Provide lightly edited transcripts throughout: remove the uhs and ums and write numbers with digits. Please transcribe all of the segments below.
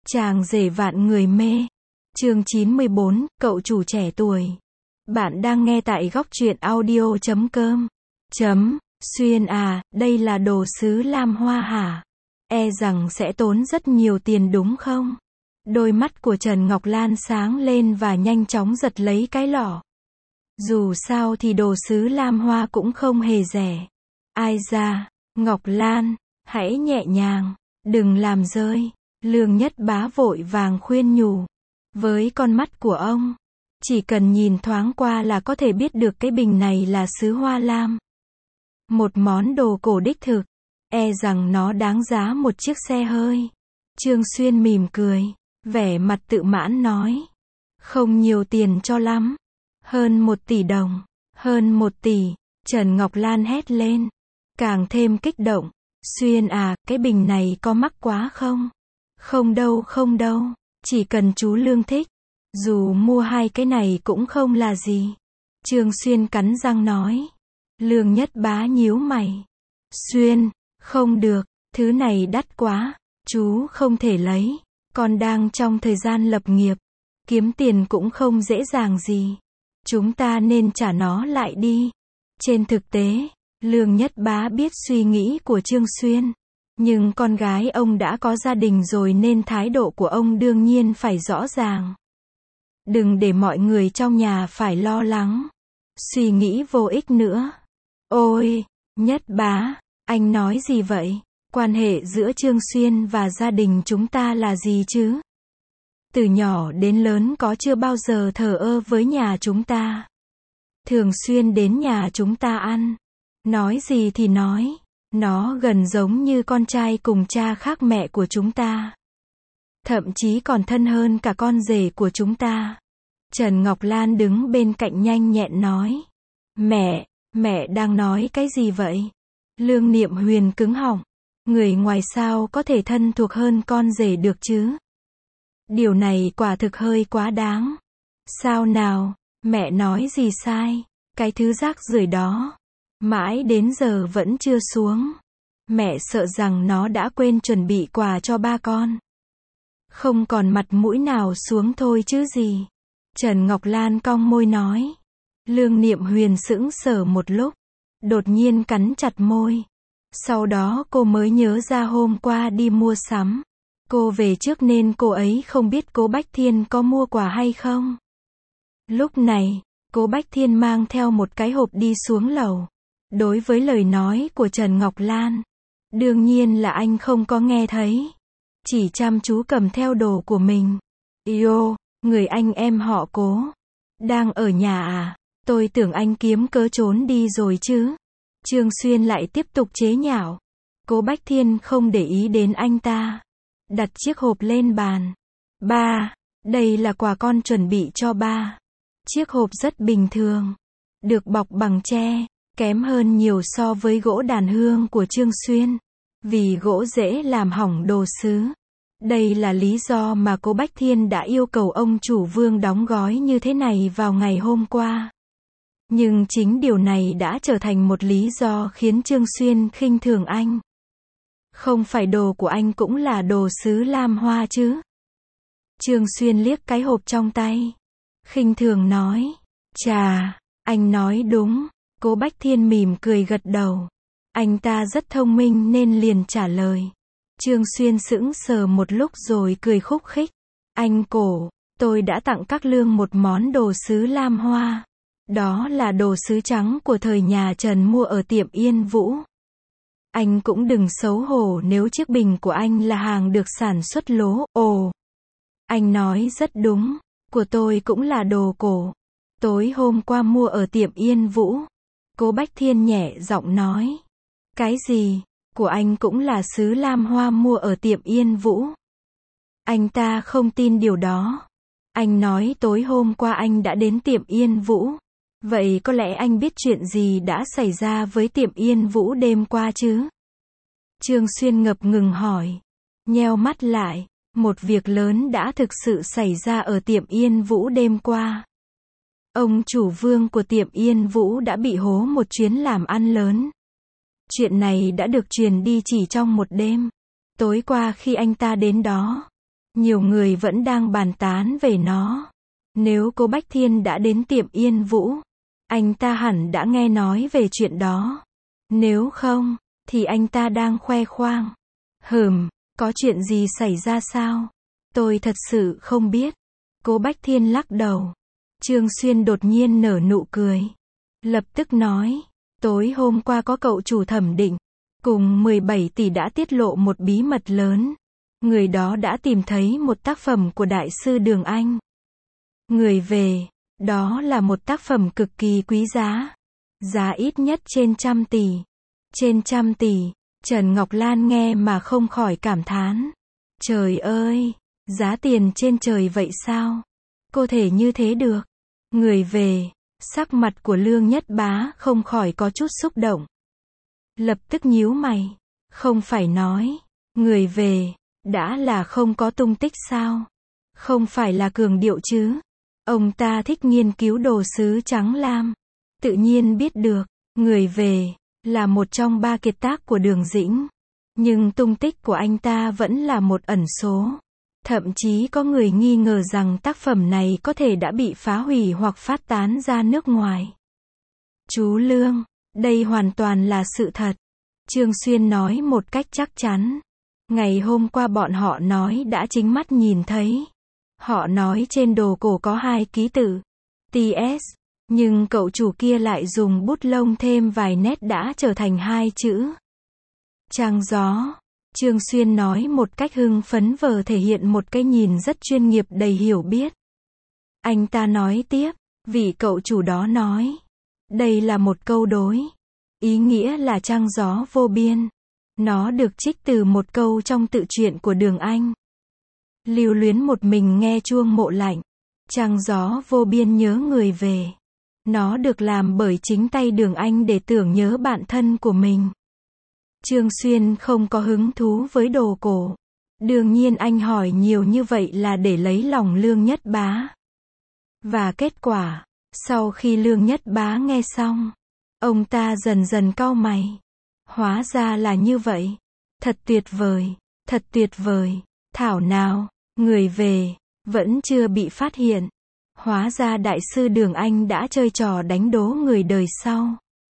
Chàng rể vạn người mê. Chương 94, cậu chủ trẻ tuổi. Bạn đang nghe tại góc truyện audio.com. Xuyên à, đây là đồ sứ lam hoa hả? E rằng sẽ tốn rất nhiều tiền đúng không? Đôi mắt của Trần Ngọc Lan sáng lên và nhanh chóng giật lấy cái lọ. Dù sao thì đồ sứ lam hoa cũng không hề rẻ. Ai da, Ngọc Lan, hãy nhẹ nhàng, đừng làm rơi. Lương Nhất Bá vội vàng khuyên nhủ. Với con mắt của ông, chỉ cần nhìn thoáng qua là có thể biết được cái bình này là sứ hoa lam. Một món đồ cổ đích thực, e rằng nó đáng giá một chiếc xe hơi. Trương Xuyên mỉm cười, vẻ mặt tự mãn nói. Không nhiều tiền cho lắm. Hơn 1 tỷ đồng. Hơn 1 tỷ. Trần Ngọc Lan hét lên. Càng thêm kích động. Xuyên à, cái bình này có mắc quá không? Không đâu. Chỉ cần chú Lương thích. Dù mua 2 cái này cũng không là gì. Trương Xuyên cắn răng nói. Lương Nhất Bá nhíu mày. Xuyên, không được, thứ này đắt quá. Chú không thể lấy. Con đang trong thời gian lập nghiệp. Kiếm tiền cũng không dễ dàng gì. Chúng ta nên trả nó lại đi. Trên thực tế, Lương Nhất Bá biết suy nghĩ của Trương Xuyên. Nhưng con gái ông đã có gia đình rồi nên thái độ của ông đương nhiên phải rõ ràng. Đừng để mọi người trong nhà phải lo lắng. Suy nghĩ vô ích nữa. Ôi, Nhất Bá, anh nói gì vậy? Quan hệ giữa Trương Xuyên và gia đình chúng ta là gì chứ? Từ nhỏ đến lớn có chưa bao giờ thờ ơ với nhà chúng ta. Thường xuyên đến nhà chúng ta ăn. Nói gì thì nói. Nó gần giống như con trai cùng cha khác mẹ của chúng ta. Thậm chí còn thân hơn cả con rể của chúng ta. Trần Ngọc Lan đứng bên cạnh nhanh nhẹn nói. Mẹ đang nói cái gì vậy? Lương Niệm Huyền cứng họng. Người ngoài sao có thể thân thuộc hơn con rể được chứ? Điều này quả thực hơi quá đáng. Sao nào, mẹ nói gì sai? Cái thứ rác rưởi đó. Mãi đến giờ vẫn chưa xuống. Mẹ sợ rằng nó đã quên chuẩn bị quà cho ba con. Không còn mặt mũi nào xuống thôi chứ gì. Trần Ngọc Lan cong môi nói. Lương Niệm Huyền sững sờ một lúc. Đột nhiên cắn chặt môi. Sau đó cô mới nhớ ra hôm qua đi mua sắm. Cô về trước nên cô ấy không biết cô Bách Thiên có mua quà hay không. Lúc này, cô Bách Thiên mang theo một cái hộp đi xuống lầu. Đối với lời nói của Trần Ngọc Lan, đương nhiên là anh không có nghe thấy. Chỉ chăm chú cầm theo đồ của mình. Yêu, người anh em họ Cố. Đang ở nhà à? Tôi tưởng anh kiếm cớ trốn đi rồi chứ. Trương Xuyên lại tiếp tục chế nhạo. Cố Bách Thiên không để ý đến anh ta. Đặt chiếc hộp lên bàn. Ba, đây là quà con chuẩn bị cho ba. Chiếc hộp rất bình thường. Được bọc bằng tre, kém hơn nhiều so với gỗ đàn hương của Trương Xuyên. Vì gỗ dễ làm hỏng đồ sứ. Đây là lý do mà cô Bách Thiên đã yêu cầu ông chủ Vương đóng gói như thế này vào ngày hôm qua. Nhưng chính điều này đã trở thành một lý do khiến Trương Xuyên khinh thường anh. Không phải đồ của anh cũng là đồ sứ lam hoa chứ? Trương Xuyên liếc cái hộp trong tay. Khinh thường nói. Chà, anh nói đúng. Cố Bách Thiên mỉm cười gật đầu. Anh ta rất thông minh nên liền trả lời. Trương Xuyên sững sờ một lúc rồi cười khúc khích. Anh Cổ, tôi đã tặng các Lương một món đồ sứ lam hoa. Đó là đồ sứ trắng của thời nhà Trần mua ở tiệm Yên Vũ. Anh cũng đừng xấu hổ nếu chiếc bình của anh là hàng được sản xuất lố. Ồ, anh nói rất đúng. Của tôi cũng là đồ cổ. Tối hôm qua mua ở tiệm Yên Vũ. Cố Bách Thiên nhẹ giọng nói. Cái gì? Của anh cũng là sứ lam hoa mua ở tiệm Yên Vũ. Anh ta không tin điều đó. Anh nói tối hôm qua anh đã đến tiệm Yên Vũ. Vậy có lẽ anh biết chuyện gì đã xảy ra với tiệm Yên Vũ đêm qua chứ? Trương Xuyên ngập ngừng hỏi. Nheo mắt lại. Một việc lớn đã thực sự xảy ra ở tiệm Yên Vũ đêm qua. Ông chủ Vương của tiệm Yên Vũ đã bị hố một chuyến làm ăn lớn. Chuyện này đã được truyền đi chỉ trong một đêm. Tối qua khi anh ta đến đó, Nhiều người vẫn đang bàn tán về nó. Nếu cô Bách Thiên đã đến tiệm Yên Vũ, anh ta hẳn đã nghe nói về chuyện đó. Nếu không, thì anh ta đang khoe khoang. Có chuyện gì xảy ra sao? Tôi thật sự không biết. Cô Bách Thiên lắc đầu. Trương Xuyên đột nhiên nở nụ cười. Lập tức nói, tối hôm qua có cậu chủ Thẩm Định, cùng 17 tỷ đã tiết lộ một bí mật lớn. Người đó đã tìm thấy một tác phẩm của Đại sư Đường Anh. Người về, đó là một tác phẩm cực kỳ quý giá. Giá ít nhất trên 100 tỷ. Trên 100 tỷ, Trần Ngọc Lan nghe mà không khỏi cảm thán. Trời ơi, giá tiền trên trời vậy sao? Có thể như thế được. Người về, sắc mặt của Lương Nhất Bá không khỏi có chút xúc động. Lập tức nhíu mày. Không phải nói, người về, đã là không có tung tích sao? Không phải là cường điệu chứ? Ông ta thích nghiên cứu đồ sứ trắng lam. Tự nhiên biết được, người về, là một trong 3 kiệt tác của Đường Dĩnh. Nhưng tung tích của anh ta vẫn là một ẩn số. Thậm chí có người nghi ngờ rằng tác phẩm này có thể đã bị phá hủy hoặc phát tán ra nước ngoài. Chú Lương, đây hoàn toàn là sự thật. Trương Xuyên nói một cách chắc chắn. Ngày hôm qua bọn họ nói đã chính mắt nhìn thấy. Họ nói trên đồ cổ có 2 ký tự TS, nhưng cậu chủ kia lại dùng bút lông thêm vài nét đã trở thành 2 chữ Trăng Gió. Trương Xuyên nói một cách hưng phấn vờ thể hiện một cái nhìn rất chuyên nghiệp đầy hiểu biết. Anh ta nói tiếp, vị cậu chủ đó nói, đây là một câu đối. Ý nghĩa là trăng gió vô biên. Nó được trích từ một câu trong tự truyện của Đường Anh. Lưu luyến một mình nghe chuông mộ lạnh. Trăng gió vô biên nhớ người về. Nó được làm bởi chính tay Đường Anh để tưởng nhớ bạn thân của mình. Trương Xuyên không có hứng thú với đồ cổ. Đương nhiên anh hỏi nhiều như vậy là để lấy lòng Lương Nhất Bá. Và kết quả, sau khi Lương Nhất Bá nghe xong, ông ta dần dần cau mày. Hóa ra là như vậy. Thật tuyệt vời, thật tuyệt vời. Thảo nào, người về, vẫn chưa bị phát hiện. Hóa ra Đại sư Đường Anh đã chơi trò đánh đố người đời sau.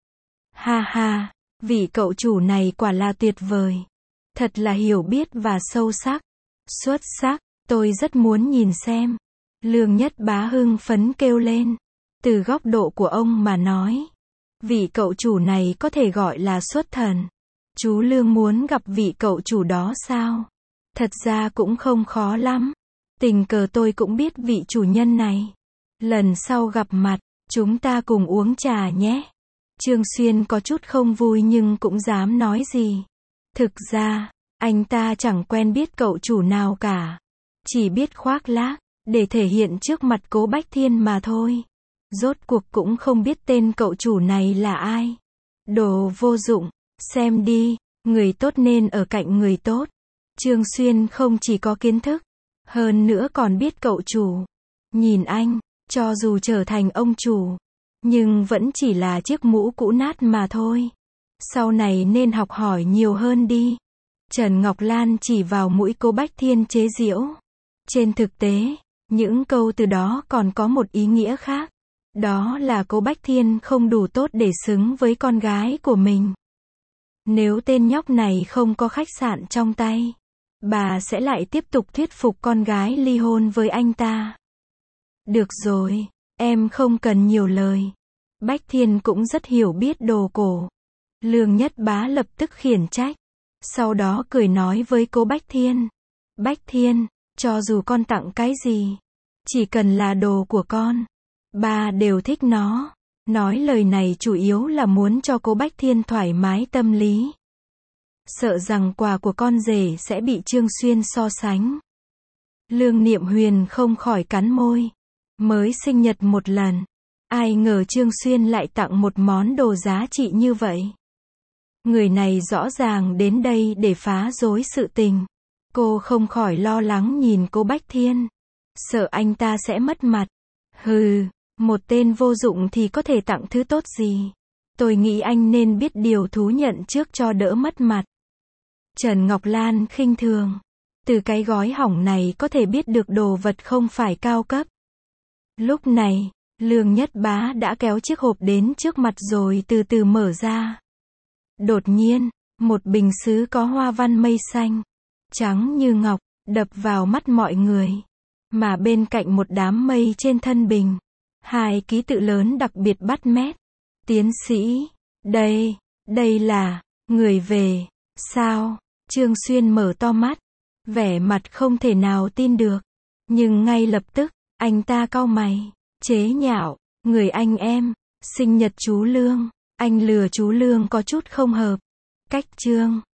Ha ha, vị cậu chủ này quả là tuyệt vời. Thật là hiểu biết và sâu sắc. Xuất sắc, tôi rất muốn nhìn xem. Lương Nhất Bá hưng phấn kêu lên. Từ góc độ của ông mà nói, vị cậu chủ này có thể gọi là xuất thần. Chú Lương muốn gặp vị cậu chủ đó sao? Thật ra cũng không khó lắm. Tình cờ tôi cũng biết vị chủ nhân này. Lần sau gặp mặt, chúng ta cùng uống trà nhé. Trương Xuyên có chút không vui nhưng cũng dám nói gì. Thực ra, anh ta chẳng quen biết cậu chủ nào cả. Chỉ biết khoác lác, để thể hiện trước mặt Cố Bách Thiên mà thôi. Rốt cuộc cũng không biết tên cậu chủ này là ai. Đồ vô dụng, xem đi, người tốt nên ở cạnh người tốt. Trương Xuyên không chỉ có kiến thức, hơn nữa còn biết cậu chủ. Nhìn anh, cho dù trở thành ông chủ, nhưng vẫn chỉ là chiếc mũ cũ nát mà thôi. Sau này nên học hỏi nhiều hơn đi. Trần Ngọc Lan chỉ vào mũi Cố Bách Thiên chế giễu. Trên thực tế, những câu từ đó còn có một ý nghĩa khác. Đó là Cố Bách Thiên không đủ tốt để xứng với con gái của mình. Nếu tên nhóc này không có khách sạn trong tay, bà sẽ lại tiếp tục thuyết phục con gái ly hôn với anh ta. Được rồi, em không cần nhiều lời. Bách Thiên cũng rất hiểu biết đồ cổ. Lương Nhất Bá lập tức khiển trách. Sau đó cười nói với Cố Bách Thiên. Bách Thiên, cho dù con tặng cái gì, chỉ cần là đồ của con, ba đều thích nó. Nói lời này chủ yếu là muốn cho Cố Bách Thiên thoải mái tâm lý. Sợ rằng quà của con rể sẽ bị Trương Xuyên so sánh. Lương Niệm Huyền không khỏi cắn môi. Mới sinh nhật một lần, ai ngờ Trương Xuyên lại tặng một món đồ giá trị như vậy. Người này rõ ràng đến đây để phá rối sự tình. Cô không khỏi lo lắng nhìn Cố Bách Thiên. Sợ anh ta sẽ mất mặt. Hừ, một tên vô dụng thì có thể tặng thứ tốt gì. Tôi nghĩ anh nên biết điều thú nhận trước cho đỡ mất mặt. Trần Ngọc Lan khinh thường. Từ cái gói hỏng này có thể biết được đồ vật không phải cao cấp. Lúc này, Lương Nhất Bá đã kéo chiếc hộp đến trước mặt rồi từ từ mở ra. Đột nhiên, một bình sứ có hoa văn mây xanh, trắng như ngọc, đập vào mắt mọi người. Mà bên cạnh một đám mây trên thân bình, 2 ký tự lớn đặc biệt bắt mét. Tiến sĩ, đây là, người về, sao? Trương Xuyên mở to mắt, vẻ mặt không thể nào tin được. Nhưng ngay lập tức, anh ta cau mày, chế nhạo, người anh em, sinh nhật chú Lương, anh lừa chú Lương có chút không hợp. Cách Trương